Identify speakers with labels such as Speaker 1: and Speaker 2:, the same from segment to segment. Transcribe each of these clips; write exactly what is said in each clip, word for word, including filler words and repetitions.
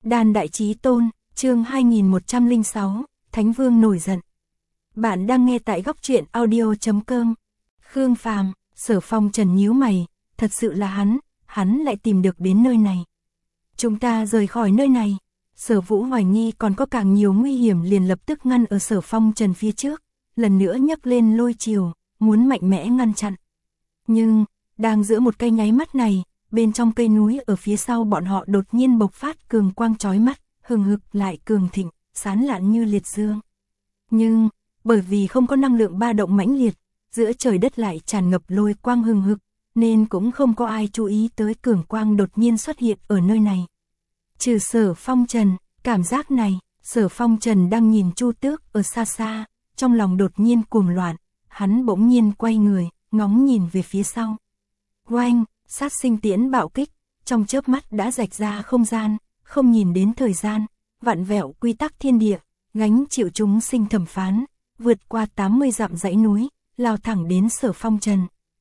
Speaker 1: Đan Đại Chí Tôn, chương hai nghìn một trăm lẻ sáu, Thánh Vương nổi giận. Bạn đang nghe tại góc truyện audio chấm com. Khương Phàm, Sở Phong Trần nhíu mày, thật sự là hắn, hắn lại tìm được đến nơi này. Chúng ta rời khỏi nơi này. Sở Vũ hoài nghi còn có càng nhiều nguy hiểm liền lập tức ngăn ở Sở Phong Trần phía trước, lần nữa nhấc lên lôi chiều, muốn mạnh mẽ ngăn chặn. Nhưng, đang giữa một cây nháy mắt này, bên trong cây núi ở phía sau bọn họ đột nhiên bộc phát cường quang chói mắt, hừng hực lại cường thịnh, sán lạn như liệt dương. Nhưng, bởi vì không có năng lượng ba động mãnh liệt, giữa trời đất lại tràn ngập lôi quang hừng hực, nên cũng không có ai chú ý tới cường quang đột nhiên xuất hiện ở nơi này. Trừ Sở Phong Trần, cảm giác này, Sở Phong Trần đang nhìn Chu Tước ở xa xa, trong lòng đột nhiên cuồng loạn, hắn bỗng nhiên quay người, ngóng nhìn về phía sau. Oanh, sát sinh tiễn bạo kích, trong chớp mắt đã rạch ra không gian, không nhìn đến thời gian, vặn vẹo quy tắc thiên địa, gánh chịu chúng sinh thẩm phán, vượt qua tám mươi dặm dãy núi, lao thẳng đến Sở Phong Trần.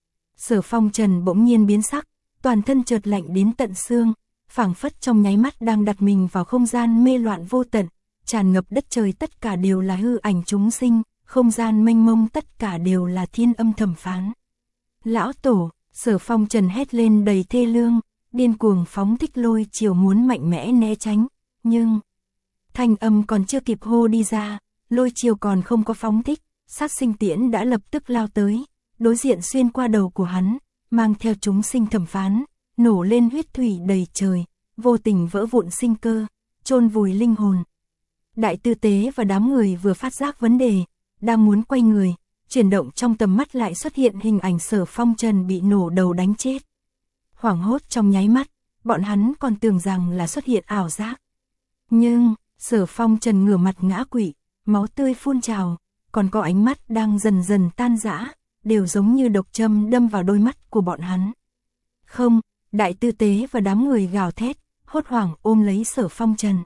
Speaker 1: Sở Phong Trần bỗng nhiên biến sắc, toàn thân chợt lạnh đến tận xương, phảng phất trong nháy mắt đang đặt mình vào không gian mê loạn vô tận, tràn ngập đất trời tất cả đều là hư ảnh chúng sinh, không gian mênh mông tất cả đều là thiên âm thẩm phán. Lão Tổ, Sở Phong Trần hét lên đầy thê lương, điên cuồng phóng thích lôi chiều muốn mạnh mẽ né tránh, nhưng thanh âm còn chưa kịp hô đi ra, lôi chiều còn không có phóng thích, sát sinh tiễn đã lập tức lao tới, đối diện xuyên qua đầu của hắn, mang theo chúng sinh thẩm phán, nổ lên huyết thủy đầy trời, vô tình vỡ vụn sinh cơ, chôn vùi linh hồn. Đại Tư Tế và đám người vừa phát giác vấn đề, đang muốn quay người, chuyển động trong tầm mắt lại xuất hiện hình ảnh Sở Phong Trần bị nổ đầu đánh chết. Hoảng hốt trong nháy mắt, bọn hắn còn tưởng rằng là xuất hiện ảo giác. Nhưng, Sở Phong Trần ngửa mặt ngã quỵ, máu tươi phun trào, còn có ánh mắt đang dần dần tan rã, đều giống như độc châm đâm vào đôi mắt của bọn hắn. Không, Đại Tư Tế và đám người gào thét, hốt hoảng ôm lấy Sở Phong Trần.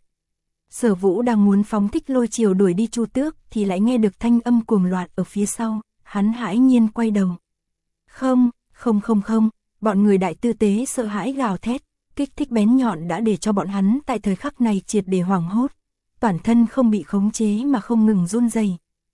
Speaker 1: Sở Vũ đang muốn phóng thích lôi chiều đuổi đi Chu Tước thì lại nghe được thanh âm cuồng loạn ở phía sau, hắn hãi nhiên quay đầu. Không, không không không, bọn người Đại Tư Tế sợ hãi gào thét, kích thích bén nhọn đã để cho bọn hắn tại thời khắc này triệt để hoảng hốt, toàn thân không bị khống chế mà không ngừng run rẩy.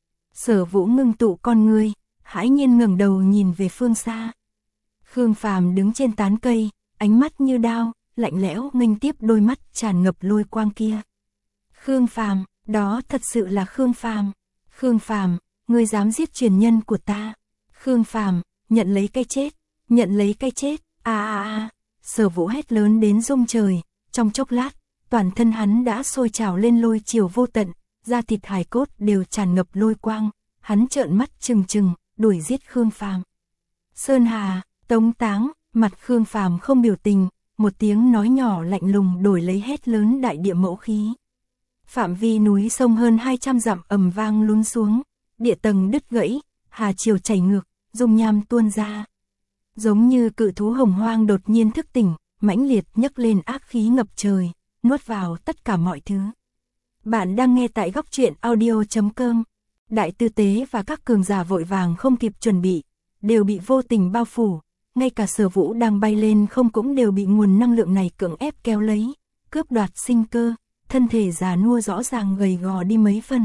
Speaker 1: Sở Vũ ngưng tụ con ngươi, hãi nhiên ngẩng đầu nhìn về phương xa. Khương Phàm đứng trên tán cây, ánh mắt như đao, lạnh lẽo nghênh tiếp đôi mắt tràn ngập lôi quang kia. Khương Phàm, đó thật sự là Khương Phàm. Khương Phàm, ngươi dám giết truyền nhân của ta. Khương Phàm, nhận lấy cái chết, nhận lấy cái chết. A a a. Sở Vũ hét lớn đến rung trời, trong chốc lát, toàn thân hắn đã sôi trào lên lôi chiều vô tận, da thịt hài cốt đều tràn ngập lôi quang, hắn trợn mắt trừng trừng, đuổi giết Khương Phàm. Sơn Hà, Tống Táng, mặt Khương Phàm không biểu tình, một tiếng nói nhỏ lạnh lùng đổi lấy hét lớn đại địa mẫu khí. Phạm vi núi sông hơn hai trăm dặm ầm vang lún xuống, địa tầng đứt gãy, hà chiều chảy ngược, dung nham tuôn ra. Giống như cự thú hồng hoang đột nhiên thức tỉnh, mãnh liệt nhấc lên ác khí ngập trời, nuốt vào tất cả mọi thứ. Bạn đang nghe tại góc truyện audio chấm com. Đại Tư Tế và các cường giả vội vàng không kịp chuẩn bị, đều bị vô tình bao phủ, ngay cả Sở Vũ đang bay lên không cũng đều bị nguồn năng lượng này cưỡng ép kéo lấy, cướp đoạt sinh cơ, thân thể già nua rõ ràng gầy gò đi mấy phần.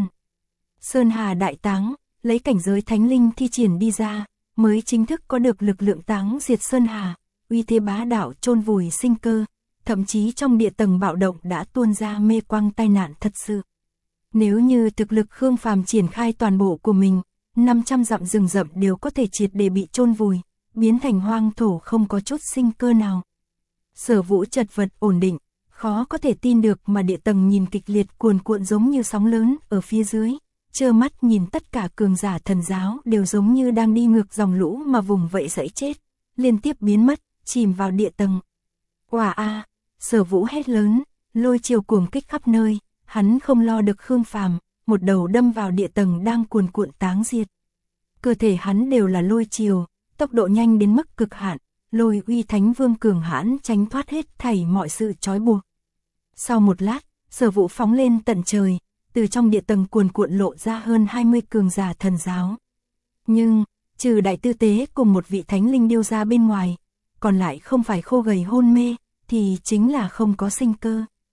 Speaker 1: Sơn Hà đại táng, lấy cảnh giới thánh linh thi triển đi ra, mới chính thức có được lực lượng táng diệt Sơn Hà, uy thế bá đạo chôn vùi sinh cơ, thậm chí trong địa tầng bạo động đã tuôn ra mê quang tai nạn thật sự. Nếu như thực lực Khương Phàm triển khai toàn bộ của mình, năm trăm dặm rừng rậm đều có thể triệt để bị chôn vùi, biến thành hoang thổ không có chút sinh cơ nào. Sở Vũ chật vật ổn định, khó có thể tin được mà địa tầng nhìn kịch liệt cuồn cuộn giống như sóng lớn ở phía dưới, trơ mắt nhìn tất cả cường giả thần giáo đều giống như đang đi ngược dòng lũ mà vùng vẫy dẫy chết, liên tiếp biến mất, chìm vào địa tầng. Oà a, Sở Vũ hét lớn, lôi chiều cuồng kích khắp nơi, hắn không lo được Khương Phàm, một đầu đâm vào địa tầng đang cuồn cuộn táng diệt. Cơ thể hắn đều là lôi chiều, tốc độ nhanh đến mức cực hạn, lôi uy Thánh Vương cường hãn tránh thoát hết thảy mọi sự trói buộc. Sau một lát, Sở Vũ phóng lên tận trời, từ trong địa tầng cuồn cuộn lộ ra hơn hai mươi cường giả thần giáo. Nhưng, trừ Đại Tư Tế cùng một vị thánh linh điêu ra bên ngoài, còn lại không phải khô gầy hôn mê, thì chính là không có sinh cơ.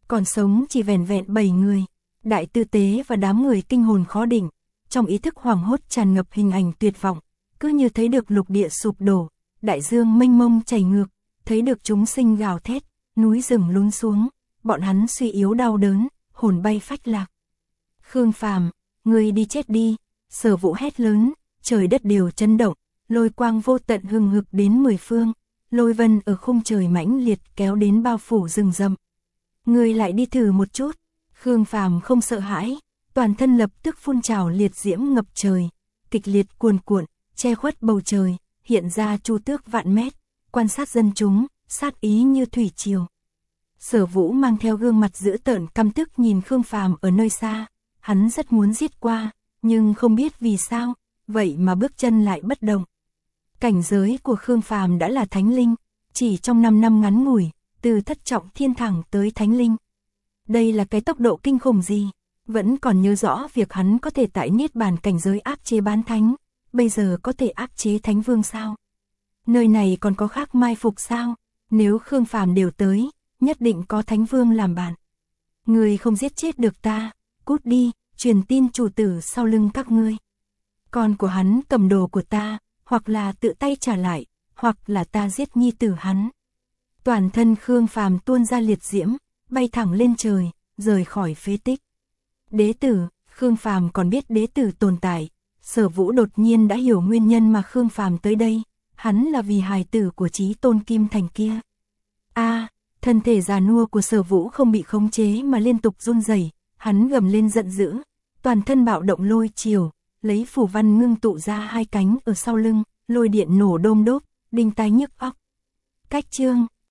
Speaker 1: còn sống chỉ vẻn vẹn bảy người. Đại tư tế và đám người kinh hồn khó định, trong ý thức hoảng hốt tràn ngập hình ảnh tuyệt vọng, cứ như thấy được lục địa sụp đổ, đại dương mênh mông chảy ngược, thấy được chúng sinh gào thét, núi rừng lún xuống, bọn hắn suy yếu đau đớn, hồn bay phách lạc. Khương Phàm, ngươi đi chết đi, Sở Vũ hét lớn, trời đất đều chấn động, lôi quang vô tận hừng hực đến mười phương, lôi vân ở khung trời mãnh liệt kéo đến bao phủ rừng rậm. Ngươi lại đi thử một chút. Khương Phàm không sợ hãi, toàn thân lập tức phun trào liệt diễm ngập trời, kịch liệt cuồn cuộn, che khuất bầu trời, hiện ra chu tước vạn mét, quan sát dân chúng, sát ý như thủy triều. Sở Vũ mang theo gương mặt dữ tợn căm tức nhìn Khương Phàm ở nơi xa, hắn rất muốn giết qua, nhưng không biết vì sao, vậy mà bước chân lại bất động. Cảnh giới của Khương Phàm đã là thánh linh, chỉ trong năm năm ngắn ngủi, từ thất trọng thiên thẳng tới thánh linh. Đây là cái tốc độ kinh khủng gì? Vẫn còn nhớ rõ việc hắn có thể tại niết bàn cảnh giới áp chế bán thánh, bây giờ có thể áp chế thánh vương sao? Nơi này còn có khác mai phục sao? Nếu Khương Phàm đều tới, nhất định có thánh vương làm bạn. Ngươi không giết chết được ta, cút đi, truyền tin chủ tử sau lưng các ngươi. Con của hắn cầm đồ của ta, hoặc là tự tay trả lại, hoặc là ta giết nhi tử hắn. Toàn thân Khương Phàm tuôn ra liệt diễm, bay thẳng lên trời, rời khỏi phế tích. Đế tử, Khương Phàm còn biết đế tử tồn tại. Sở Vũ đột nhiên đã hiểu nguyên nhân mà Khương Phàm tới đây, hắn là vì hài tử của Chí Tôn Kim Thành kia. A, à, thân thể già nua của Sở Vũ không bị khống chế mà liên tục run rẩy, hắn gầm lên giận dữ, toàn thân bạo động lôi chiều, lấy phù văn ngưng tụ ra hai cánh ở sau lưng, lôi điện nổ đôm đốp, đinh tai nhức óc. Cách chương